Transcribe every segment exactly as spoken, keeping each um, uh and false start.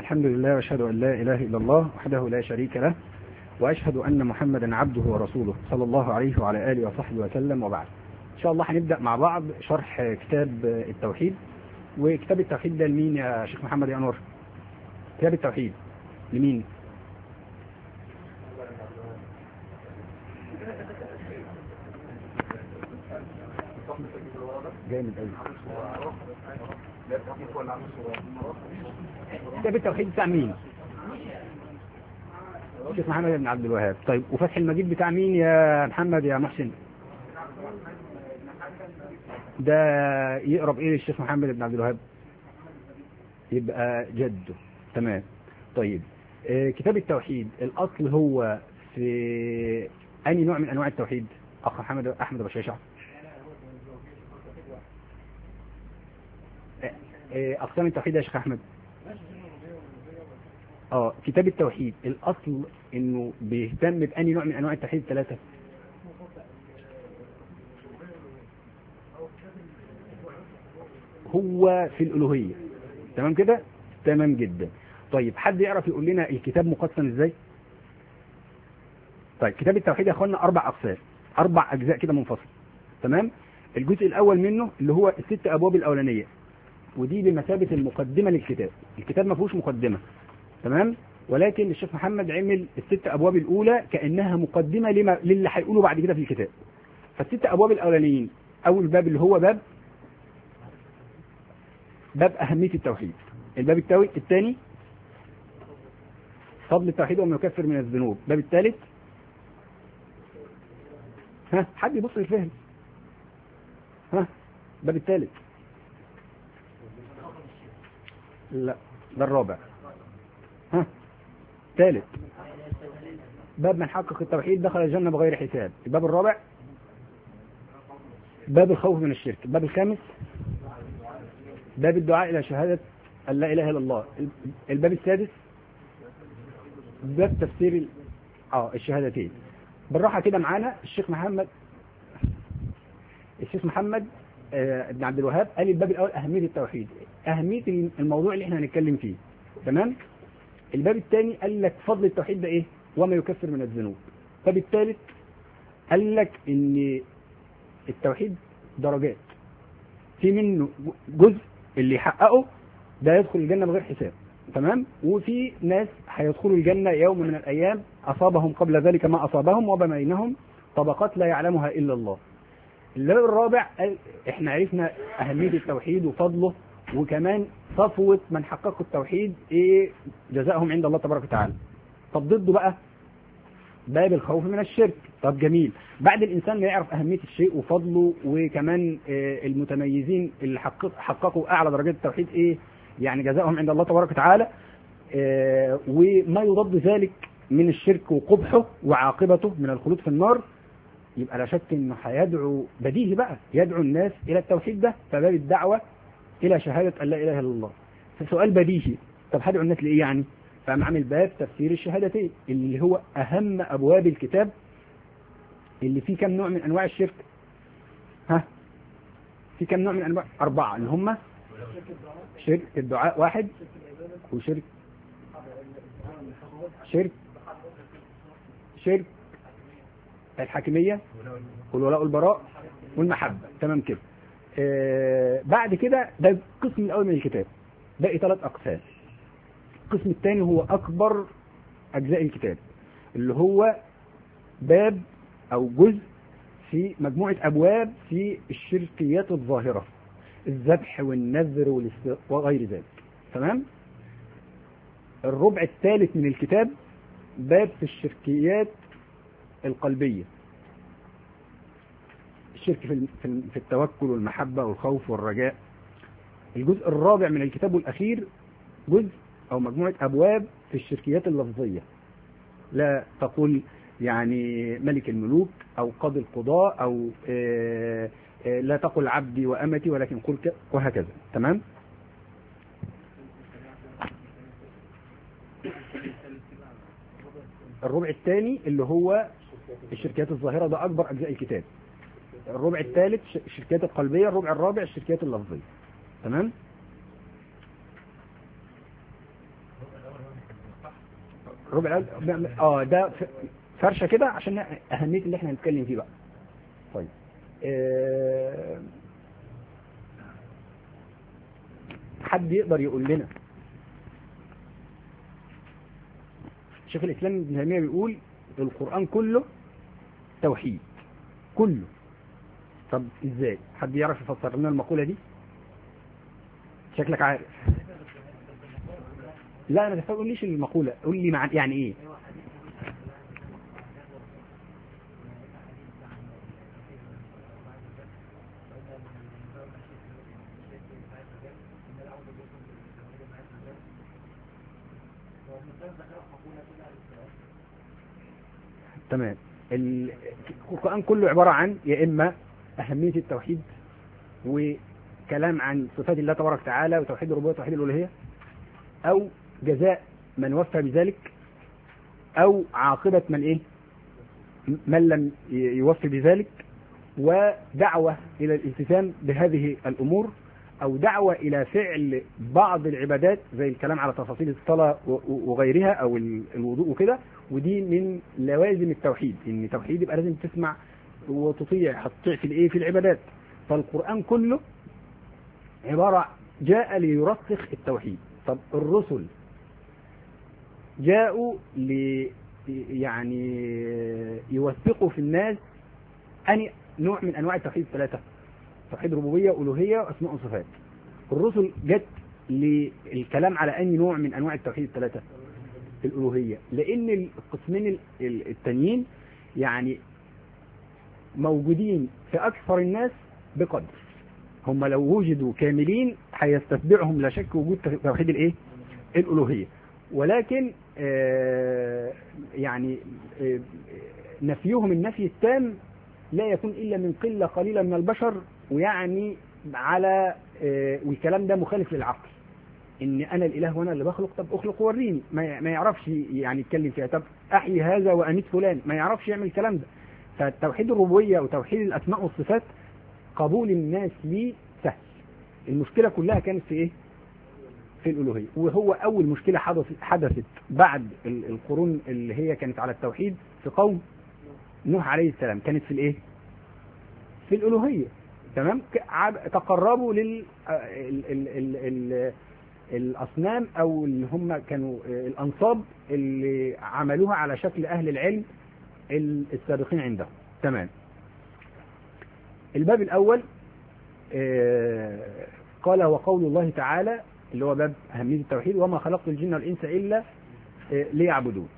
الحمد لله واشهد ان لا اله الا الله وحده لا شريك له واشهد ان محمدا عبده ورسوله صلى الله عليه وعلى اله وصحبه وسلم وبعد. ان شاء الله هنبدا مع بعض شرح كتاب التوحيد. وكتاب التوحيد ده لمين يا شيخ محمد يا انور؟ كتاب التوحيد لمين؟ جامد قوي. كتاب التوحيد بتاع مين؟ الشيخ محمد بن عبد الوهاب. طيب وفتح المجيد بتاع مين يا محمد يا محسن؟ ده يقرب ايه للشيخ محمد بن عبد الوهاب؟ يبقى جده. تمام. طيب آه كتاب التوحيد الاصل هو في اي نوع من انواع التوحيد؟ اخ محمد احمد بشاشع. اقسام التوحيد يا شيخ احمد. اه كتاب التوحيد الاصل انه بيهتم بأني نوع من انواع التوحيد الثلاثه. هو في الالوهيه. تمام كده. تمام جدا. طيب حد يعرف يقول لنا الكتاب مقسم ازاي؟ طيب كتاب التوحيد يا اخوانا اربع اقسام، اربع اجزاء كده منفصل. تمام. الجزء الاول منه اللي هو الست ابواب الاولانيه، ودي بمثابه المقدمه للكتاب. الكتاب ما فيهوش مقدمه. تمام. ولكن الشيخ محمد عمل الست ابواب الاولى كانها مقدمه لما للي هيقوله بعد كده في الكتاب. فالست ابواب الاولانيين، اول باب اللي هو باب باب اهميه التوحيد. الباب الثاني فضل التوحيد وما يكفر من الذنوب. الباب الثالث ها حد يبص للفهم. ها الباب الثالث لا ده الرابع. ها ثالث باب من حقق التوحيد دخل الجنة بغير حساب. الباب الرابع باب الخوف من الشرك. الباب الخامس باب الدعاء إلى شهادة أن لا إله إلا الله. الباب السادس باب تفسير اه الشهادتين. بالراحة كده معانا. الشيخ محمد الشيخ محمد آه بن عبد الوهاب قال الباب الأول أهمية التوحيد، أهمية الموضوع اللي احنا هنتكلم فيه. تمام. الباب الثاني قال لك فضل التوحيد ده ايه وما يكفر من الذنوب. الباب الثالث قال لك ان التوحيد درجات، في منه جزء اللي يحققه ده يدخل الجنة بغير حساب. تمام. وفي ناس هيدخلوا الجنة يوم من الأيام أصابهم قبل ذلك ما أصابهم وبينهم طبقات لا يعلمها إلا الله. الباب الرابع قال احنا عرفنا أهمية التوحيد وفضله، وكمان صفوة من حققوا التوحيد ايه جزاءهم عند الله تبارك وتعالى. طب ضده بقى باب الخوف من الشرك. طب جميل. بعد الانسان ما يعرف اهمية الشيء وفضله، وكمان إيه المتميزين اللي حقق حققوا اعلى درجات التوحيد ايه يعني جزاءهم عند الله تبارك وتعالى، إيه وما يضاد ذلك من الشرك وقبحه وعاقبته من الخلود في النار، يبقى لا شك انه هيدعو بديهي بقى يدعو الناس الى التوحيد ده. فباب الدعوة الى شهادة ان لا اله الا الله. فسؤال بديهي، طب هدعو الناس لايه يعني؟ فقام عامل باب تفسير الشهادتين اللي هو اهم ابواب الكتاب، اللي فيه كم نوع من انواع الشرك؟ ها في كم نوع من انواع؟ اربعة اللي هم شرك الدعاء واحد، وشرك شرك شرك الحاكمية والولاء والبراء والمحبة. تمام كده. آه بعد كده ده القسم الاول من الكتاب، باقي ثلاث اقسام. القسم الثاني هو اكبر اجزاء الكتاب، اللي هو باب او جزء في مجموعة ابواب في الشركيات الظاهرة، الذبح والنذر وغير ذلك. تمام. الربع الثالث من الكتاب باب في الشركيات القلبية، الشرك في في التوكل والمحبة والخوف والرجاء. الجزء الرابع من الكتاب والأخير جزء أو مجموعة أبواب في الشركيات اللفظية، لا تقول يعني ملك الملوك أو قاضي القضاء أو آآ آآ لا تقل عبدي وأمتي ولكن قل وهكذا. تمام. الربع الثاني اللي هو الشركيات الظاهرة ده أكبر أجزاء الكتاب. الربع الثالث الشركيات القلبية، الربع الرابع الشركيات اللفظية. تمام. الربع الاول اه ده فرشه كده عشان اهميه اللي احنا هنتكلم فيه بقى. طيب آه حد يقدر يقول لنا شيخ الاسلام ابن تيميه بيقول القران كله توحيد كله. طب ازاي؟ حد يعرف يفسر لنا المقوله دي؟ شكلك عارف. لا انا ما تقوليش المقوله، قول لي مع يعني ايه. تمام. القرآن كله عبارة عن يا إما أهمية التوحيد وكلام عن صفات الله تبارك وتعالى وتوحيد الربوبية وتوحيد الألوهية، أو جزاء من وفى بذلك، أو عاقبة من إيه من لم يوفي بذلك، ودعوة إلى الالتزام بهذه الأمور، أو دعوة إلى فعل بعض العبادات زي الكلام على تفاصيل الصلاة وغيرها أو الوضوء وكده. ودي من لوازم التوحيد، إن التوحيد يبقى لازم تسمع وتطيع، هتطيع في الإيه في العبادات. فالقرآن كله عبارة جاء ليرسخ التوحيد. طب الرسل جاءوا لي يعني يوثقوا في الناس أني نوع من أنواع التوحيد الثلاثة: توحيد ربوبية وألوهية وأسماء وصفات. الرسل جت للكلام على أي نوع من أنواع التوحيد الثلاثة؟ الألوهية، لأن القسمين التانيين يعني موجودين في أكثر الناس بقدر. هم لو وجدوا كاملين هيستتبعهم لا شك وجود توحيد الإيه؟ الألوهية. ولكن آه يعني آه نفيهم النفي التام لا يكون إلا من قلة قليلة من البشر، ويعني على آه والكلام ده مخالف للعقل، ان انا الاله وانا اللي بخلق. طب اخلق وريني. ما ما يعرفش يعني يتكلم فيها. طب احيي هذا واميت فلان، ما يعرفش يعمل الكلام ده. فتوحيد الربوبيه وتوحيد الاسماء والصفات قبول الناس ليه سهل. المشكله كلها كانت في ايه؟ في الالوهيه. وهو اول مشكله حدثت حدثت بعد القرون اللي هي كانت على التوحيد في قوم نوح عليه السلام، كانت في الايه؟ في الالوهيه. تمام. تقربوا لل ال ال ال ال الأصنام، أو اللي هم كانوا الأنصاب اللي عملوها على شكل أهل العلم السابقين عندهم. تمام. الباب الأول قال وقول الله تعالى اللي هو باب أهمية التوحيد: وما خلقت الجن والإنس إلا ليعبدون.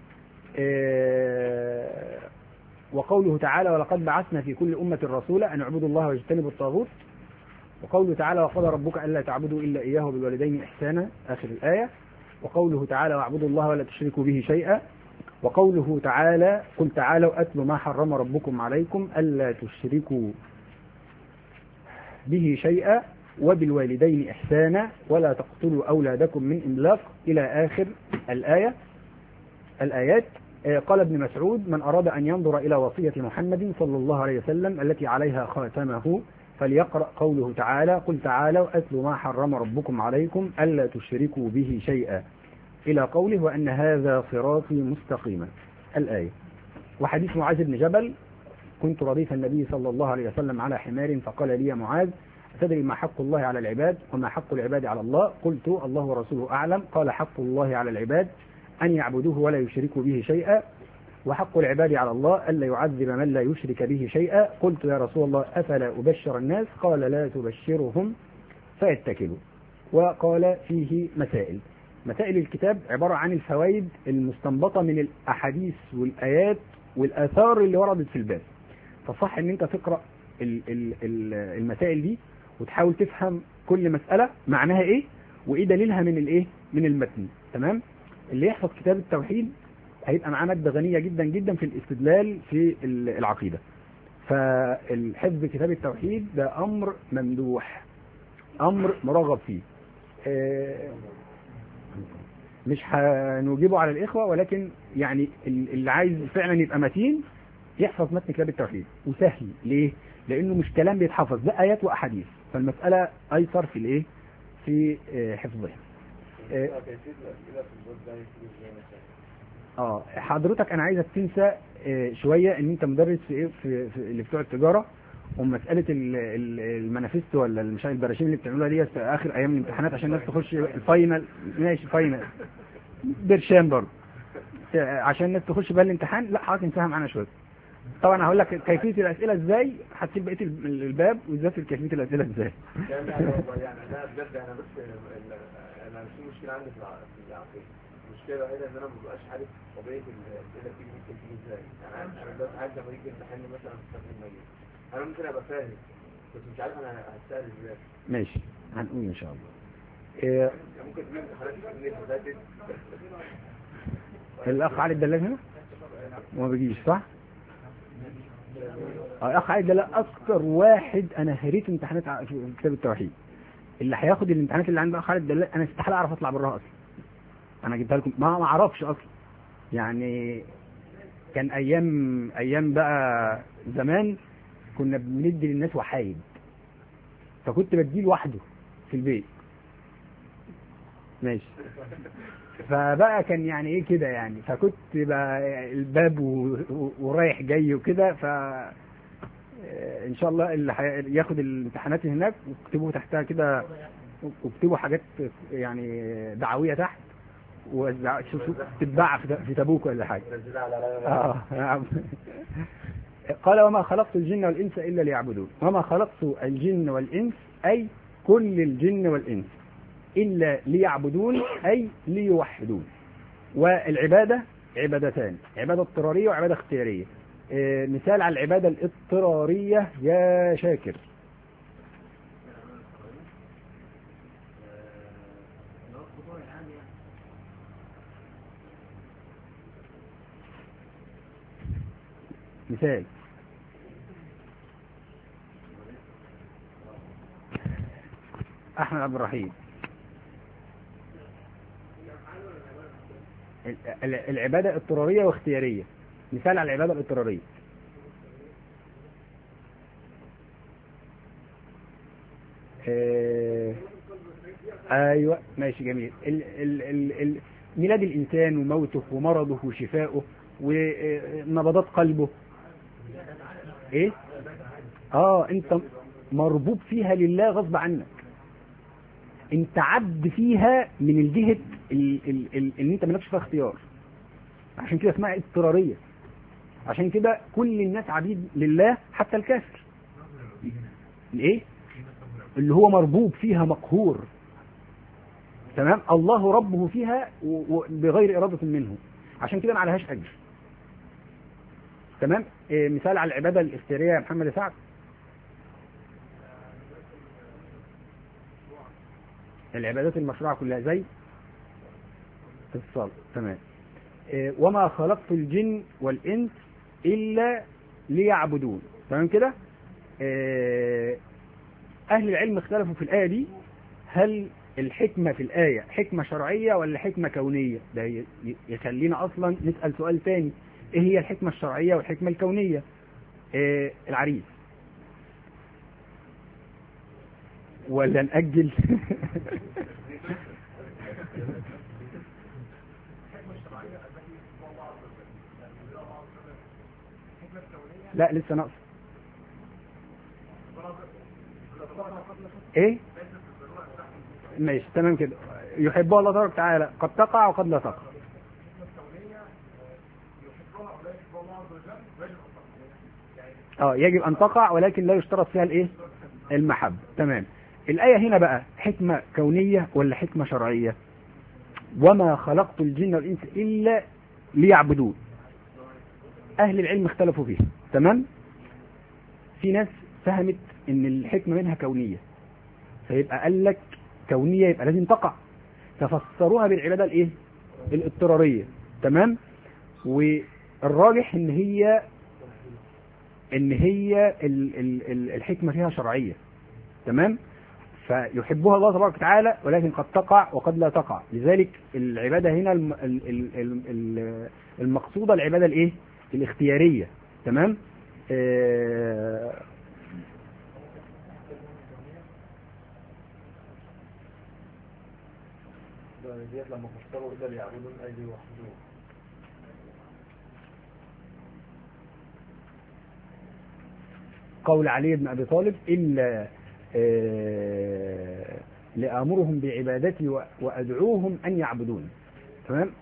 وقوله تعالى: ولقد بعثنا في كل أمة رسولا أن اعبدوا الله واجتنبوا الطاغوت. وقوله تعالى: وقضى ربك ألا تعبدوا إلا إياه وبالوالدين إحسانا، آخر الآية. وقوله تعالى: واعبدوا الله ولا تشركوا به شيئا. وقوله تعالى: قل تعالوا أتل ما حرم ربكم عليكم ألا تشركوا به شيئا وبالوالدين إحسانا ولا تقتلوا أولادكم من إملاق، إلى آخر الآية الآيات. قال ابن مسعود: من أراد أن ينظر إلى وصية محمد صلى الله عليه وسلم التي عليها خاتمه فليقرأ قوله تعالى: قل تعالوا أتلوا ما حرم ربكم عليكم ألا تشركوا به شيئا، إلى قوله: وأن هذا صراطي مستقيما، الآية. وحديث معاذ بن جبل: كنت رديف النبي صلى الله عليه وسلم على حمار فقال لي يا معاذ أتدري ما حق الله على العباد وما حق العباد على الله؟ قلت: الله ورسوله أعلم. قال: حق الله على العباد أن يعبدوه ولا يشركوا به شيئا، وحق العباد على الله ألا يعذب من لا يشرك به شيئا. قلت: يا رسول الله أفلا أبشر الناس؟ قال: لا تبشرهم فيتكلوا. وقال فيه مسائل. مسائل الكتاب عبارة عن الفوائد المستنبطة من الأحاديث والآيات والآثار اللي وردت في الباب. فصح ان انت تقرأ المسائل دي وتحاول تفهم كل مسألة معناها ايه وايه دليلها من الايه من المتن. تمام. اللي يحفظ كتاب التوحيد هيبقى معاه مادة غنية جدا جدا في الاستدلال في العقيدة. فالحفظ كتاب التوحيد ده أمر ممدوح، أمر مرغب فيه. مش هنجيبه على الإخوة، ولكن يعني اللي عايز فعلا يبقى متين يحفظ متن كتاب التوحيد. وسهل ليه؟ لأنه مش كلام بيتحفظ، ده آيات وأحاديث، فالمسألة أيسر في الإيه في حفظها. اه حضرتك انا عايزك تنسى آه، شويه ان انت مدرس في ايه في, في اللي بتوع التجاره، ومساله ال- ال- المانيفستو ولا مش عارف البراشيم اللي بتعملوها دي في اخر ايام الامتحانات عشان الناس تخش الفاينل. ماشي فاينل برشام برضه آه، عشان الناس تخش بقى الامتحان. لا حضرتك انساها معانا شويه. طبعا هقول لك كيفيه الاسئله ازاي، هتسيب بقيه ال- الباب وازاي في كيفيه الاسئله ازاي. يعني يعني لا بجد انا بس ال- انا في مشكله عندي في الع- في العقيده. المشكله الوحيده ان انا ما ببقاش عارف طبيعه الاسئله بتيجي ممكن تيجي ازاي. يعني انا انا دلوقتي عايز لما يجي امتحان مثلا في الصف الميت، انا ممكن ابقى فاهم بس مش عارف انا هتسال ازاي. ماشي هنقول ان شاء الله. إيه يعني ممكن تجيب امتحانات السنين اللي فاتت. الاخ علي الدلال هنا وما بيجيش صح؟ اه الاخ علي الدلال اكتر واحد انا هريت امتحانات ع- في كتاب التوحيد. اللي هياخد الامتحانات اللي عند الاخ علي الدلال انا استحاله اعرف اطلع براها اصلا. انا جبتها لكم ما ما اعرفش اصلا. يعني كان ايام ايام بقى زمان كنا بندي للناس وحايد، فكنت بديه لوحده في البيت. ماشي. فبقى كان يعني ايه كده يعني، فكنت بقى الباب و- و- ورايح جاي وكده. ف آه، ان شاء الله اللي حي- ياخد الامتحانات هناك واكتبوا تحتها كده، واكتبوا حاجات يعني دعويه تحت، ووزع- شوفوا تتباع في في تابوك ولا حاجه. نزلها على لا اه نعم. قال وما خلقت الجن والانس الا ليعبدون. وما خلقت الجن والانس اي كل الجن والانس الا ليعبدون اي ليوحدون. والعباده عبادتان، عباده اضطراريه وعباده اختياريه. آه، مثال على العباده الاضطراريه يا شاكر. مثال احمد عبد الرحيم. ال- ال- العباده اضطراريه واختياريه. مثال على العباده الاضطراريه. آه، ايوه ماشي جميل. ال ال ال ال ميلاد الانسان وموته ومرضه وشفائه ونبضات قلبه. ايه اه انت مربوط فيها لله غصب عنك، انت عبد فيها من الجهه ال- ال- ال- ان انت مالكش فيها اختيار. عشان كده اسمها اضطراريه. عشان كده كل الناس عبيد لله حتى الكافر. الايه اللي هو مربوب فيها مقهور. تمام. الله ربه فيها و- و- بغير إرادة منه، عشان كده ما عليهاش أجر. تمام. إيه مثال على العبادة الاختيارية يا محمد سعد؟ العبادات المشروعة كلها زي الصلاة. تمام. إيه وما خلقت الجن والإنس إلا ليعبدون. تمام كده. إيه أهل العلم اختلفوا في الآية دي، هل الحكمة في الآية حكمة شرعية ولا حكمة كونية؟ ده ي- يخلينا أصلا نسأل سؤال تاني، إيه هي الحكمة الشرعية والحكمة الكونية؟ إيه العريس ولا نأجل؟ لا لسه ناقص. ايه ماشي تمام كده. يحبها الله تبارك وتعالى قد تقع وقد لا تقع. اه يجب ان تقع ولكن لا يشترط فيها الايه المحبة. تمام. الآية هنا بقى حكمة كونية ولا حكمة شرعية؟ وما خلقت الجن والإنس إلا ليعبدون. أهل العلم اختلفوا فيها. تمام. في ناس فهمت ان الحكمة منها كونية، فيبقى قال لك كونية يبقى لازم تقع، ففسروها بالعبادة الايه الاضطرارية. تمام. والراجح ان هي ان هي ال ال ال الحكمة فيها شرعية. تمام. فيحبها الله تبارك وتعالى ولكن قد تقع وقد لا تقع. لذلك العبادة هنا الم ال ال ال المقصودة العبادة الايه الاختيارية. تمام. آه ديت لما فسروا إلا ليعبدون أي ليوحدون. قول علي بن أبي طالب إلا آه لآمرهم بعبادتي وأدعوهم أن يعبدون. تمام.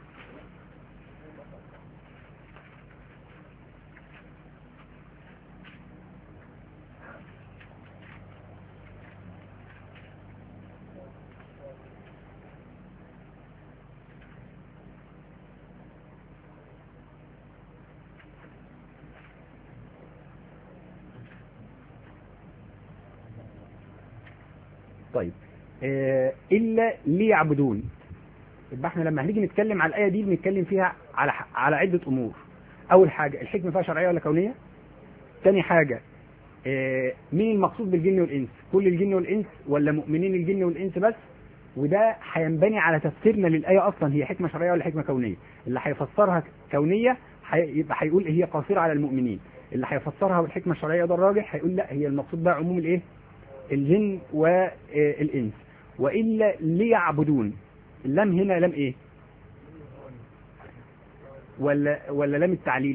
طيب آه إلا ليعبدون. يبقى احنا لما هنيجي نتكلم على الآية دي بنتكلم فيها على على عدة أمور. أول حاجة الحكمة فيها شرعية ولا كونية؟ تاني حاجة آه مين المقصود بالجن والإنس؟ كل الجن والإنس ولا مؤمنين الجن والإنس بس؟ وده هينبني على تفسيرنا للآية أصلا هي حكمة شرعية ولا حكمة كونية. اللي هيفسرها كونية يبقى هيقول هي قاصرة على المؤمنين، اللي هيفسرها بالحكمة الشرعية ده الراجح هيقول لا هي المقصود بها عموم الإيه؟ الجن والإنس. وإلا ليعبدون، اللام هنا لام إيه؟ ولا ولا لام التعليل؟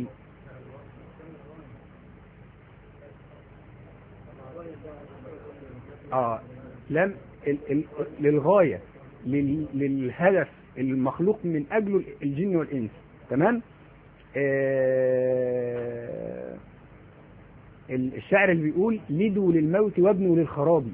اه لام ال ال للغاية، للهدف المخلوق من أجله الجن والإنس. تمام. آه الشاعر اللي بيقول لدوا للموت وابنوا للخراب،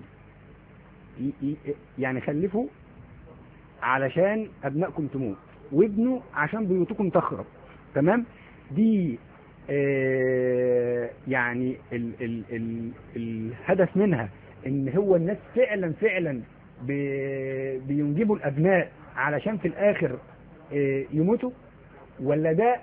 يعني خلفوا علشان أبنائكم تموت وابنوا عشان بيوتكم تخرب. تمام. دي آه يعني ال ال ال الهدف منها ان هو الناس فعلا فعلا بينجبوا الابناء علشان في الاخر آه يموتوا، ولا ده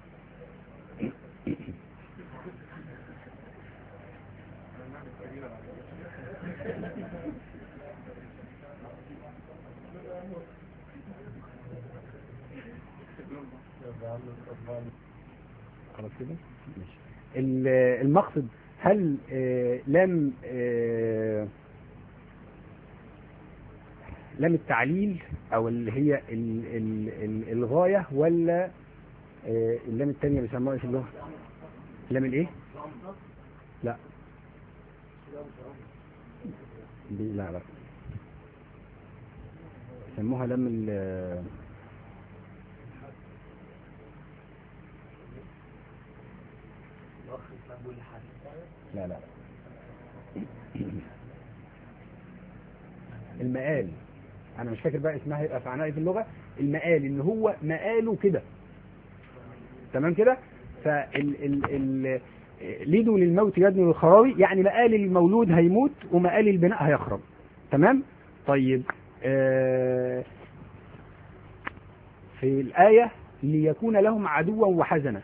خلاص كده ماشي. المقصد هل آه لم آه لم التعليل او اللي هي ال ال ال الغاية، ولا آه اللام الثانية بيسموها ايش اللغة؟ لام الايه؟ لا دي لا لا يسموها لام ال لا لا المقال، انا مش فاكر بقى اسمها يبقى في في اللغة. المقال ان هو مقاله كده. تمام كده. فال ال ال ليدوا للموت يدنوا للخراوي، يعني مقال المولود هيموت ومقال البناء هيخرب. تمام. طيب آه في الآية ليكون لهم عدوا وحزنا،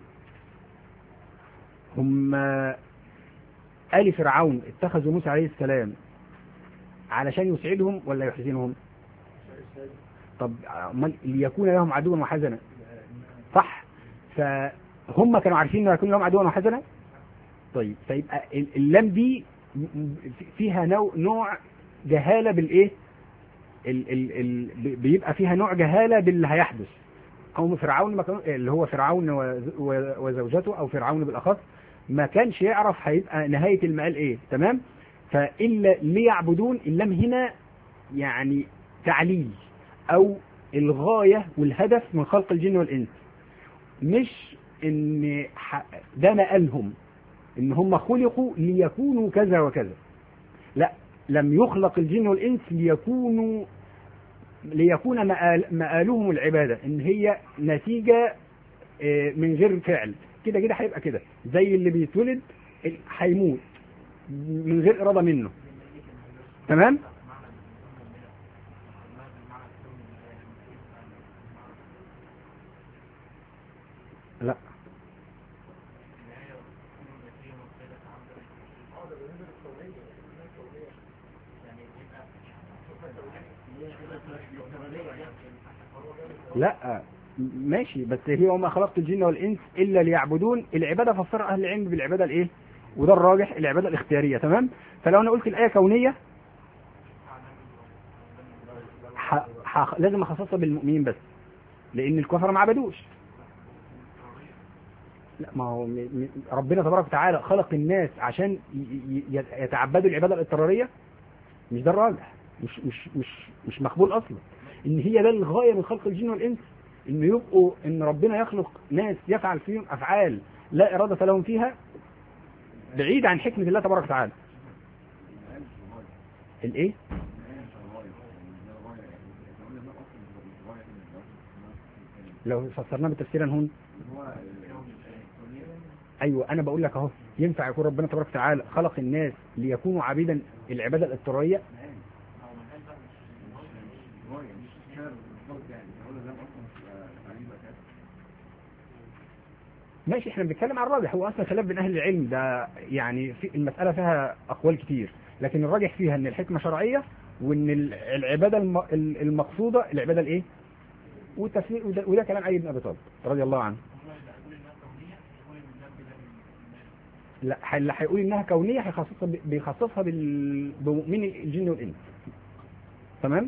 هم آل فرعون اتخذوا موسى عليه السلام علشان يسعدهم ولا يحزنهم؟ طب ليكون لهم عدوا وحزنا صح، فهم كانوا عارفين انه يكون لهم عدوا وحزنا. طيب فيبقى اللام دي فيها نوع جهالة بالايه؟ ال ال ال بيبقى فيها نوع جهالة باللي هيحدث. قوم فرعون ما كانوا اللي هو فرعون وزوجته او فرعون بالاخص ما كانش يعرف هيبقى نهاية المقال ايه. تمام. فإلا ليعبدون اللام هنا يعني تعليل او الغاية والهدف من خلق الجن والانس، مش ان ده مقالهم ان هم خلقوا ليكونوا كذا وكذا. لا، لم يخلق الجن والانس ليكونوا ليكون مآل مآلهم العبادة، ان هي نتيجة من غير فعل. كده كده هيبقى كده زي اللي بيتولد هيموت من غير إرادة منه. تمام. لا لا ماشي، بس هي وما خلقت الجن والإنس إلا ليعبدون. العبادة فسر أهل العلم بالعبادة الإيه؟ وده الراجح، العبادة الاختيارية. تمام. فلو أنا قلت الآية كونية ح... ح... لازم أخصصها بالمؤمنين بس، لأن الكفر ما عبدوش. لا ما هو م- م- ربنا تبارك وتعالى خلق الناس عشان ي- ي- يتعبدوا العباده الاضطراريه. مش ده الراجح، مش مش مش مش مقبول اصلا. ان هي ده الغايه من خلق الجن والانس، ان يبقوا ان ربنا يخلق ناس يفعل فيهم افعال لا اراده لهم فيها، بعيد عن حكمه الله تبارك وتعالى. الايه؟ لو فسرناه بتفسيرا هون، ايوه انا بقول لك اهو، ينفع يكون ربنا تبارك وتعالى خلق الناس ليكونوا عبيدا العباده الاضطراريه؟ ماشي، احنا بنتكلم عن الراجح، هو اصلا خلاف بين اهل العلم ده، يعني في المساله فيها اقوال كتير، لكن الراجح فيها ان الحكمه شرعيه، وان العباده الم- المقصوده العباده الايه؟ والتفسير، وده, وده كلام علي بن ابي طالب رضي الله عنه. لا اللي هيقول انها كونيه هيخصصها ب- بيخصصها بال- بمؤمن الجن والانس. تمام.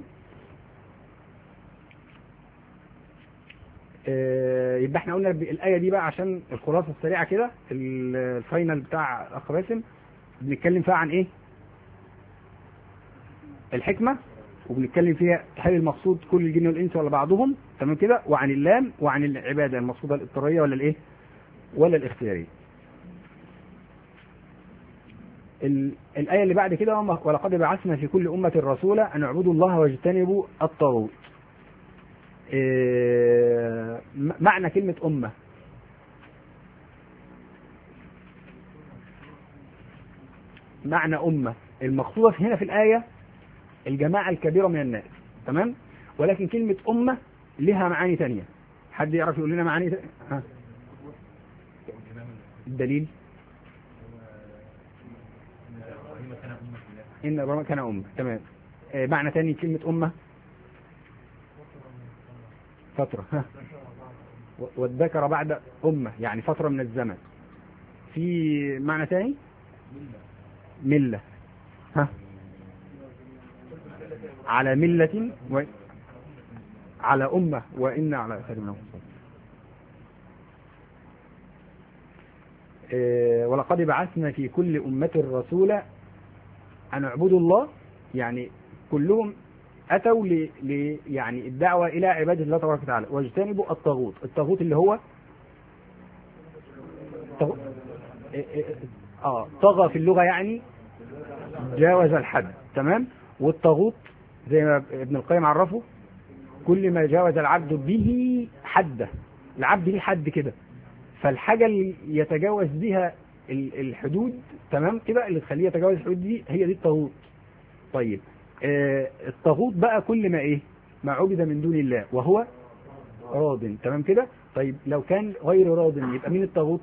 آه، يبقى احنا قلنا الايه دي بقى عشان الخلاصه السريعه كده، ال- الفاينل بتاع الاخ باسم، بنتكلم فيها عن ايه؟ الحكمه، وبنتكلم فيها هل المقصود كل الجن والانس ولا بعضهم، تمام كده، وعن اللام، وعن العباده المقصوده الاضطراريه ولا الايه؟ ولا الاختياريه. ال- الآية اللي بعد كده، ولقد بعثنا في كل أمة رسولا أن اعبدوا الله واجتنبوا الطاغوت. إيه معنى كلمة أمة؟ معنى أمة المقصودة هنا في الآية الجماعة الكبيرة من الناس، تمام، ولكن كلمة أمة لها معاني تانية. حد يعرف يقول لنا معاني تانية؟ ها. الدليل إن إبراهيم كان أمة، تمام. إيه معنى تاني كلمة أمة؟ فترة، ها. والذكر بعد أمة يعني فترة من الزمن. في معنى تاني؟ ملة، ها. على ملة و... على أمة وإن على أثر منهم. إيه ولقد بعثنا في كل أمة رسولا أن اعبدوا الله، يعني كلهم أتوا ل... ل... يعني الدعوة إلى عبادة الله تبارك وتعالى، واجتنبوا الطاغوت. الطاغوت اللي هو طغ... إيه إيه اه طغى في اللغة يعني جاوز الحد، تمام. والطاغوت زي ما ابن القيم عرفه كل ما جاوز العبد به حده، العبد ليه حد كده، فالحاجة اللي يتجاوز بها الحدود، تمام كده، اللي تخليه يتجاوز الحدود دي هي دي الطاغوت. طيب آه الطاغوت بقى كل ما ايه؟ ما عبد من دون الله وهو راض، تمام كده. طيب لو كان غير راض يبقى مين الطاغوت؟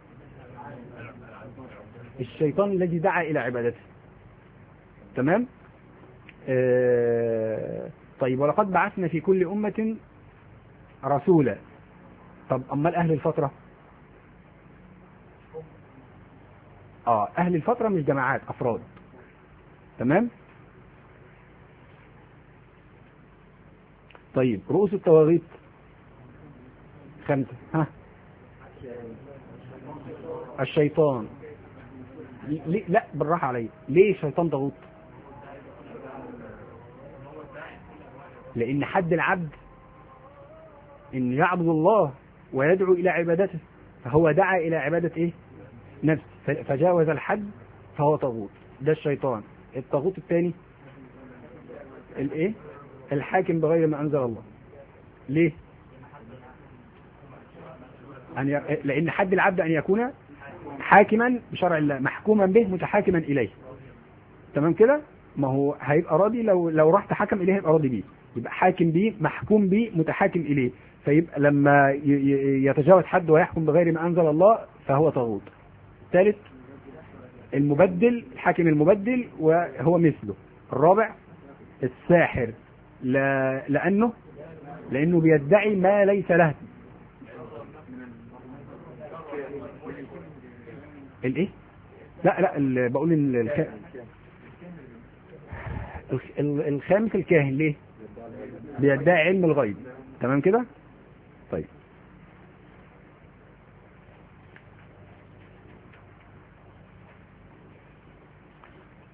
الشيطان الذي دعا الى عبادته، تمام. آه طيب ولقد بعثنا في كل أمة رسولا. طب أمال أهل الفترة؟ آه أهل الفترة مش جماعات، أفراد، تمام. طيب رؤوس الطواغيت خمسة، ها. الشيطان. ليه؟ لا بالراحة علي، ليه الشيطان طاغوت؟ لأن حد العبد إن يعبد الله ويدعو إلى عبادته، فهو دعا إلى عبادة إيه؟ نفس، فجاوز الحد فهو طاغوت، ده الشيطان. الطاغوت الثاني الإيه؟ الحاكم بغير ما أنزل الله. ليه؟ أن ي... لأن حد العبد أن يكون حاكما بشرع الله، محكوما به، متحاكما إليه، تمام كده. ما هو هيبقى راضي لو لو راح تحكم إليه هيبقى راضي بيه، يبقى حاكم بيه، محكوم بيه، متحاكم إليه، فيبقى لما ي... ي... يتجاوز حد ويحكم بغير ما أنزل الله فهو طاغوت. ثالث المبدل، الحاكم المبدل وهو مثله. الرابع الساحر، لا... لأنه لأنه بيدعي ما ليس له. الايه؟ لا لا ال... بقول ان الخ... الخامس الكاهن، ليه؟ بيدعي علم الغيب، تمام كده. طيب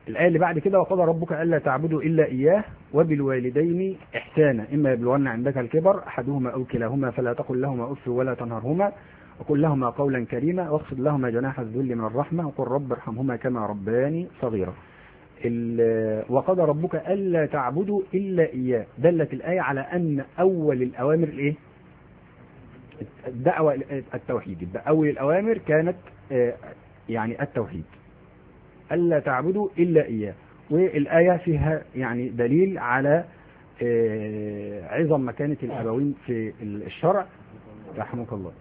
الآية اللي بعد كده وقضى ربك ألا تعبدوا إلا إياه وبالوالدين إحسانا إما يبلغن عندك الكبر أحدهما أو كلاهما فلا تقل لهما أف ولا تنهرهما وقل لهما قولا كريما واخفض لهما جناح الذل من الرحمة وقل رب ارحمهما كما ربياني صغيرا. وقضى ربك ألا تعبدوا إلا إياه دلت الآية على أن أول الأوامر الإيه؟ الدعوة التوحيد. أول الأوامر كانت يعني التوحيد ألا تعبدوا إلا إياه. والآية فيها يعني دليل على عظم مكانة الأبوين في الشرع رحمك الله.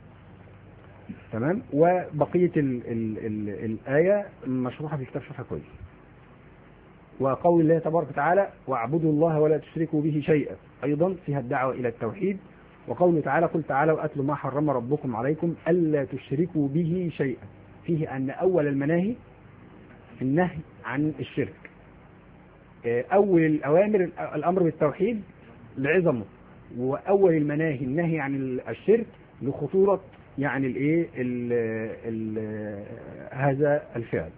تمام. وبقية ال ال ال الآية مشروحة في كتاب شرح كويس. وقول الله تبارك وتعالى واعبدوا الله ولا تشركوا به شيئا أيضا فيها الدعوة إلى التوحيد. وقوله تعالى قل تعالوا أتلوا ما حرم ربكم عليكم ألا تشركوا به شيئا فيه أن أول المناهي النهي عن الشرك. أول الأوامر الأمر بالتوحيد لعظمه وأول المناهي النهي عن الشرك لخطورة يعني الايه هذا الفعل.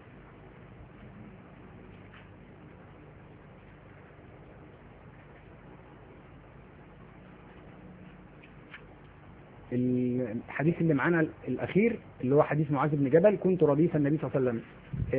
الحديث اللي معانا الأخير اللي هو حديث معاذ بن جبل كنت رديف النبي صلى الله عليه وسلم.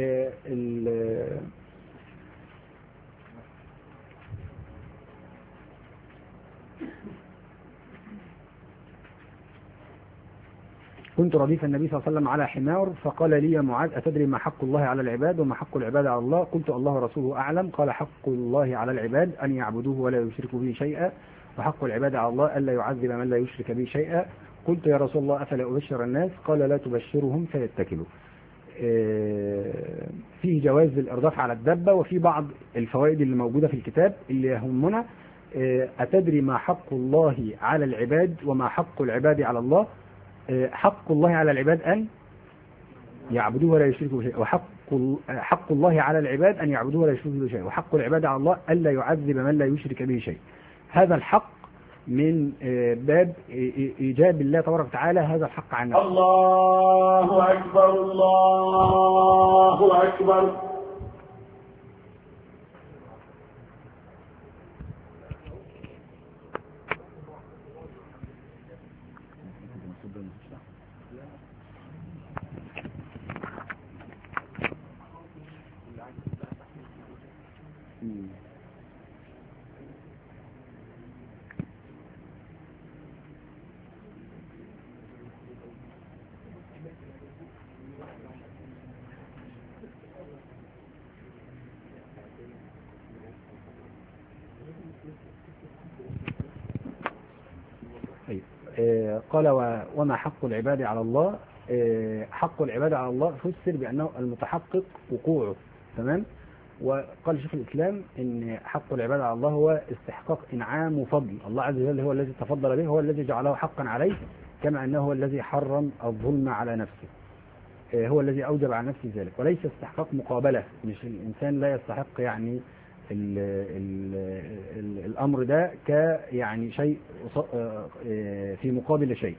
كنت رديف النبي صلى الله عليه وسلم على حمار فقال لي يا معاذ أتدري ما حق الله على العباد وما حق العباد على الله؟ قلت الله ورسوله أعلم. قال حق الله على العباد أن يعبدوه ولا يشركوا به شيئا وحق العباد على الله ألا يعذب من لا يشرك به شيئا. قلت يا رسول الله أفلا أبشر الناس؟ قال لا تبشرهم فيتكلوا. فيه جواز الإرضاف على الدابة. وفي بعض الفوائد اللي موجودة في الكتاب اللي يهمنا أتدري ما حق الله على العباد وما حق العباد على الله؟ حق الله على العباد أن يعبدوه ولا يشركوا به شيئا وحق حق الله على العباد أن يعبدوه ولا يشركوا به شيئا وحق العباد على الله ألا يعذب من لا يشرك به شيء. هذا الحق من باب إيجاب الله تبارك وتعالى هذا الحق عن نفسه. الله أكبر الله أكبر. قال وما حق العباد على الله؟ حق العباد على الله فسر بأنه المتحقق وقوعه. تمام. وقال شيخ الإسلام إن حق العباد على الله هو استحقاق إنعام وفضل الله عز وجل هو الذي تفضل به هو الذي جعله حقا عليه كما أنه هو الذي حرم الظلم على نفسه هو الذي أوجب على نفسه ذلك وليس استحقاق مقابلة. مش الإنسان لا يستحق يعني ال ال ال الأمر ده ك يعني شيء في مقابل شيء.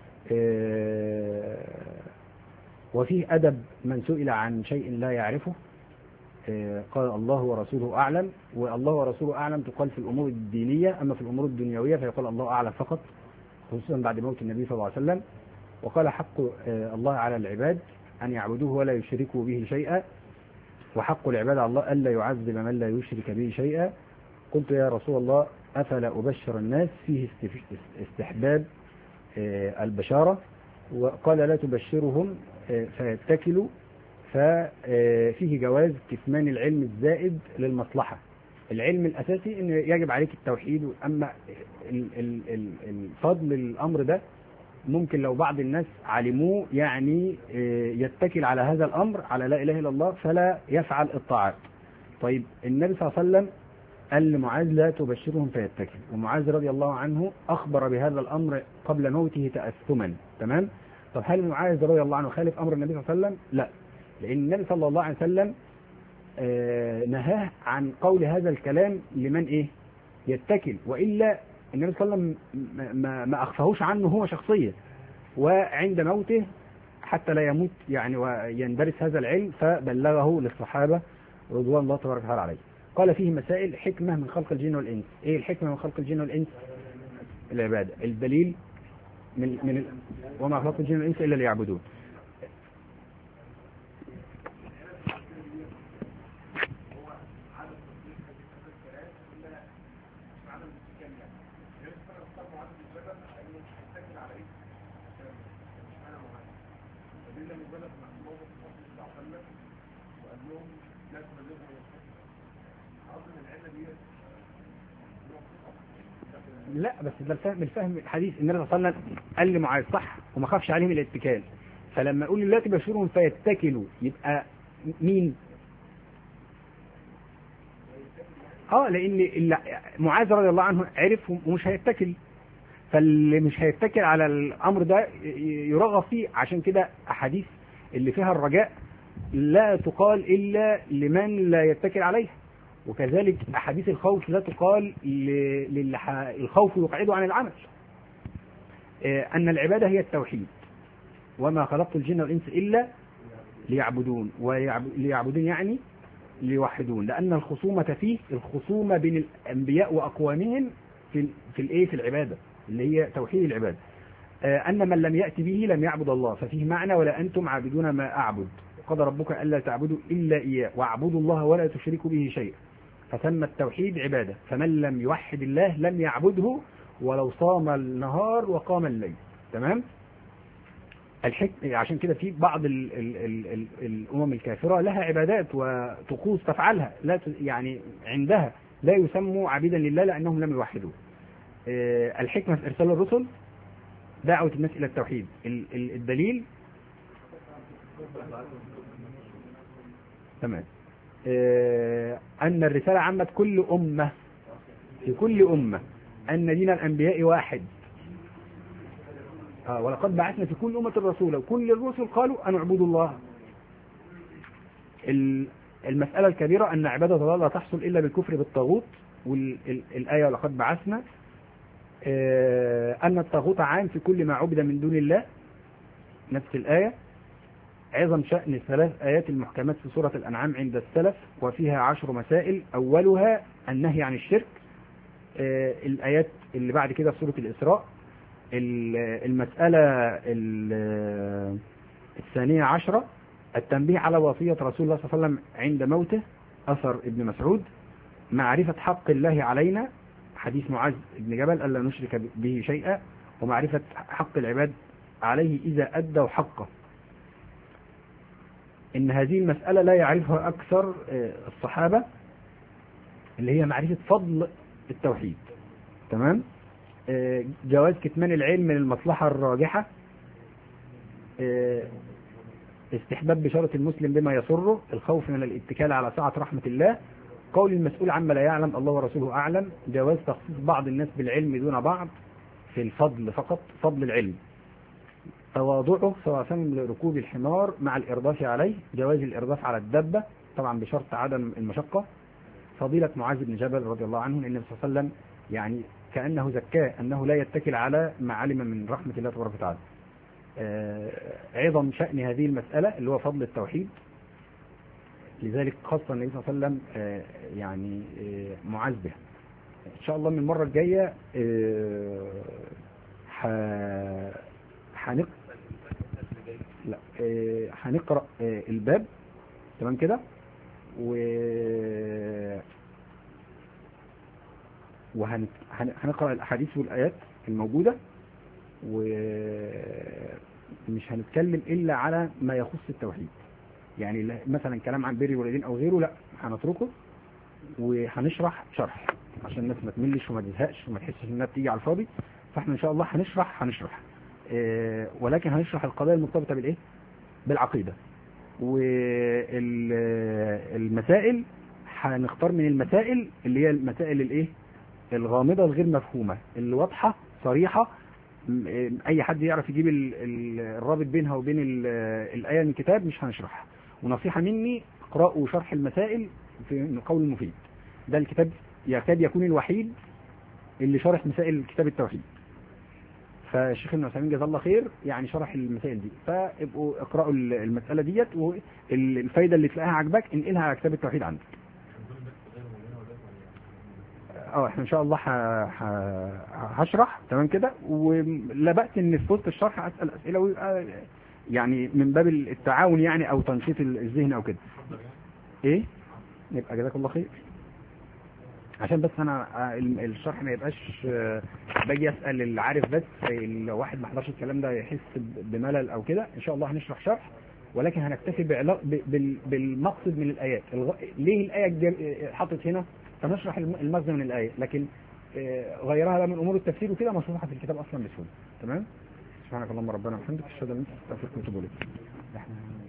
وفيه أدب من سئل عن شيء لا يعرفه قال الله ورسوله أعلم. والله ورسوله أعلم تقال في الأمور الدينية أما في الأمور الدنيوية فيقول الله أعلم فقط خصوصا بعد موت النبي صلى الله عليه وسلم. وقال حق الله على العباد أن يعبدوه ولا يشركوا به شيئا وحق العباد على الله ألا يعذب من لا يشرك به شيئا. قلت يا رسول الله أفلا أبشر الناس؟ فيه استحباب البشارة. وقال لا تبشرهم فيتكلوا ففيه جواز كتمان العلم الزائد للمصلحة. العلم الأساسي أن يجب عليك التوحيد. أما الفضل الأمر ده ممكن لو بعض الناس علموه يعني يتكل على هذا الأمر على لا إله إلا الله فلا يفعل الطاعات. طيب النبي صلى الله عليه وسلم قال لمعاذ لا تبشرهم فيتكل ومعاذ رضي الله عنه أخبر بهذا الأمر قبل موته تأثما. تمام. طب هل معاذ رضي الله عنه خالف أمر النبي صلى الله عليه وسلم؟ لا، لأن النبي صلى الله عليه وسلم نهاه عن قول هذا الكلام لمن إيه يتكل. وإلا النبي صلى الله عليه وسلم ما, ما أخفاهوش عنه هو شخصيا وعند موته حتى لا يموت يعني ويندرس هذا العلم فبلغه للصحابة رضوان الله تبارك وتعالى عليه. قال فيه مسائل حكمة من خلق الجن والإنس. إيه الحكمة من خلق الجن والإنس؟ العبادة. الدليل من من وما خلق الجن والإنس إلا ليعبدون. لا بس ده الفهم الفهم الحديث ان النبي صلى الله عليه وسلم قال لمعاذ صح وما خافش عليهم الاتكال، فلما اقول لله بشرهم فيتكلوا يبقى مين؟ اه لان معاذ رضي الله عنه عرف ومش هيتكل، فاللي مش هيتكل على الامر ده يرغب فيه. عشان كده احاديث اللي فيها الرجاء لا تقال الا لمن لا يتكل عليها، وكذلك أحاديث الخوف لا تقال للخوف يقعده عن العمل. أن العبادة هي التوحيد، وما خلقت الجن والإنس إلا ليعبدون، وليعبدون يعني ليوحدون، لأن الخصومة فيه الخصومة بين الأنبياء وأقوامهم في في الإيه في العبادة اللي هي توحيد العبادة. أن من لم يأتي به لم يعبد الله، ففيه معنى ولا أنتم عابدون ما أعبد، قضى ربك ألا تعبدوا إلا إياه واعبدوا الله ولا تشركوا به شيئا، فسمى التوحيد عبادة. فمن لم يوحد الله لم يعبده ولو صام النهار وقام الليل. تمام. الحكم عشان كده في بعض ال ال ال ال الأمم الكافرة لها عبادات وطقوس تفعلها لا يعني عندها لا يسموا عبيدا لله لأنهم لم يوحدوه. الحكمة في إرسال الرسل دعوة الناس إلى التوحيد. الدليل تمام أن الرسالة عمت كل أمة في كل أمة أن دين الأنبياء واحد. آه ولقد بعثنا في كل أمة رسولا وكل الرسل قالوا أن اعبدوا الله. المسألة الكبيرة أن عبادة الله لا تحصل إلا بالكفر بالطاغوت، والآية ولقد بعثنا أن الطاغوت عام في كل ما عبد من دون الله، نفس الآية. عظم شأن الثلاث آيات المحكمات في سورة الأنعام عند السلف، وفيها عشر مسائل، أولها النهي عن الشرك. الآيات اللي بعد كده في سورة الإسراء. المسألة الثانية عشرة التنبيه على وصية رسول الله صلى الله عليه وسلم عند موته، أثر ابن مسعود. معرفة حق الله علينا، حديث معاذ بن جبل ألا نشرك به شيئا، ومعرفة حق العباد عليه إذا أدوا حقه. إن هذه المسألة لا يعرفها أكثر الصحابة، اللي هي معرفة فضل التوحيد. تمام. جواز كتمان العلم من المصلحة الراجحة. استحباب بشارة المسلم بما يسره. الخوف من الاتكال على سعة رحمة الله. قول المسؤول عما لا يعلم الله ورسوله أعلم. جواز تخصيص بعض الناس بالعلم دون بعض في الفضل فقط، فضل العلم. تواضعه سواء لركوب الحمار مع الإرداف عليه. جواز الإرداف على الدابة طبعا بشرط عدم المشقة. فضيلة معاذ بن جبل رضي الله عنه، ان النبي صلى الله عليه وسلم يعني كأنه زكاه أنه لا يتكل على ما علم من رحمة الله تبارك وتعالى. عظم شأن هذه المسألة اللي هو فضل التوحيد، لذلك خاصة النبي صلى الله عليه وسلم يعني معاذ بها. إن شاء الله من المرة الجاية هنقرأ لا هنقرأ الباب تمام كده، و وهنقرأ الأحاديث والآيات الموجودة، ومش هنتكلم إلا على ما يخص التوحيد. يعني مثلا كلام عن بر الوالدين أو غيره لا هنتركه، وهنشرح شرح عشان الناس ما تملش وما تزهقش وما تحسش إنها بتيجي على الفاضي. فاحنا إن شاء الله هنشرح هنشرح ولكن هنشرح القضايا المرتبطة بالإيه؟ بالعقيدة. والمسائل هنختار من المسائل اللي هي المسائل الايه الغامضة الغير مفهومة، اللي واضحة صريحة اي حد يعرف يجيب الرابط بينها وبين الآية من الكتاب مش هنشرحها. ونصيحة مني اقرأوا شرح المسائل في القول المفيد، ده الكتاب يكاد يكون الوحيد اللي شرح مسائل كتاب التوحيد. ف فالشيخ ابن عثيمين جزاه الله خير يعني شرح المسائل دي، فابقوا اقرأوا المسألة ديت، والفايدة اللي تلاقيها عجبك انقلها على كتاب التوحيد عندك. اه احنا ان شاء الله ح... ح... هشرح تمام كده، ولا بأس ان في وسط الشرح اسأل اسئلة ويبقى يعني من باب التعاون يعني او تنشيط الذهن او كده. ايه يبقى جزاك الله خير. عشان بس انا الشرح ما يبقاش باجي اسال اللي عارف بس، لو واحد ما حضرش الكلام ده يحس بملل او كده. ان شاء الله هنشرح شرح، ولكن هنكتفي بعلاق بالمقصد من الايات. ليه الايه حطت هنا؟ فنشرح المغزى من الايه، لكن غيرها بقى من امور التفسير وكده مشروحه في الكتاب اصلا بسهوله. تمام. سبحانك اللهم ربنا وبحمدك اشهد ان لا اله الا انت استغفرك واتوب اليك.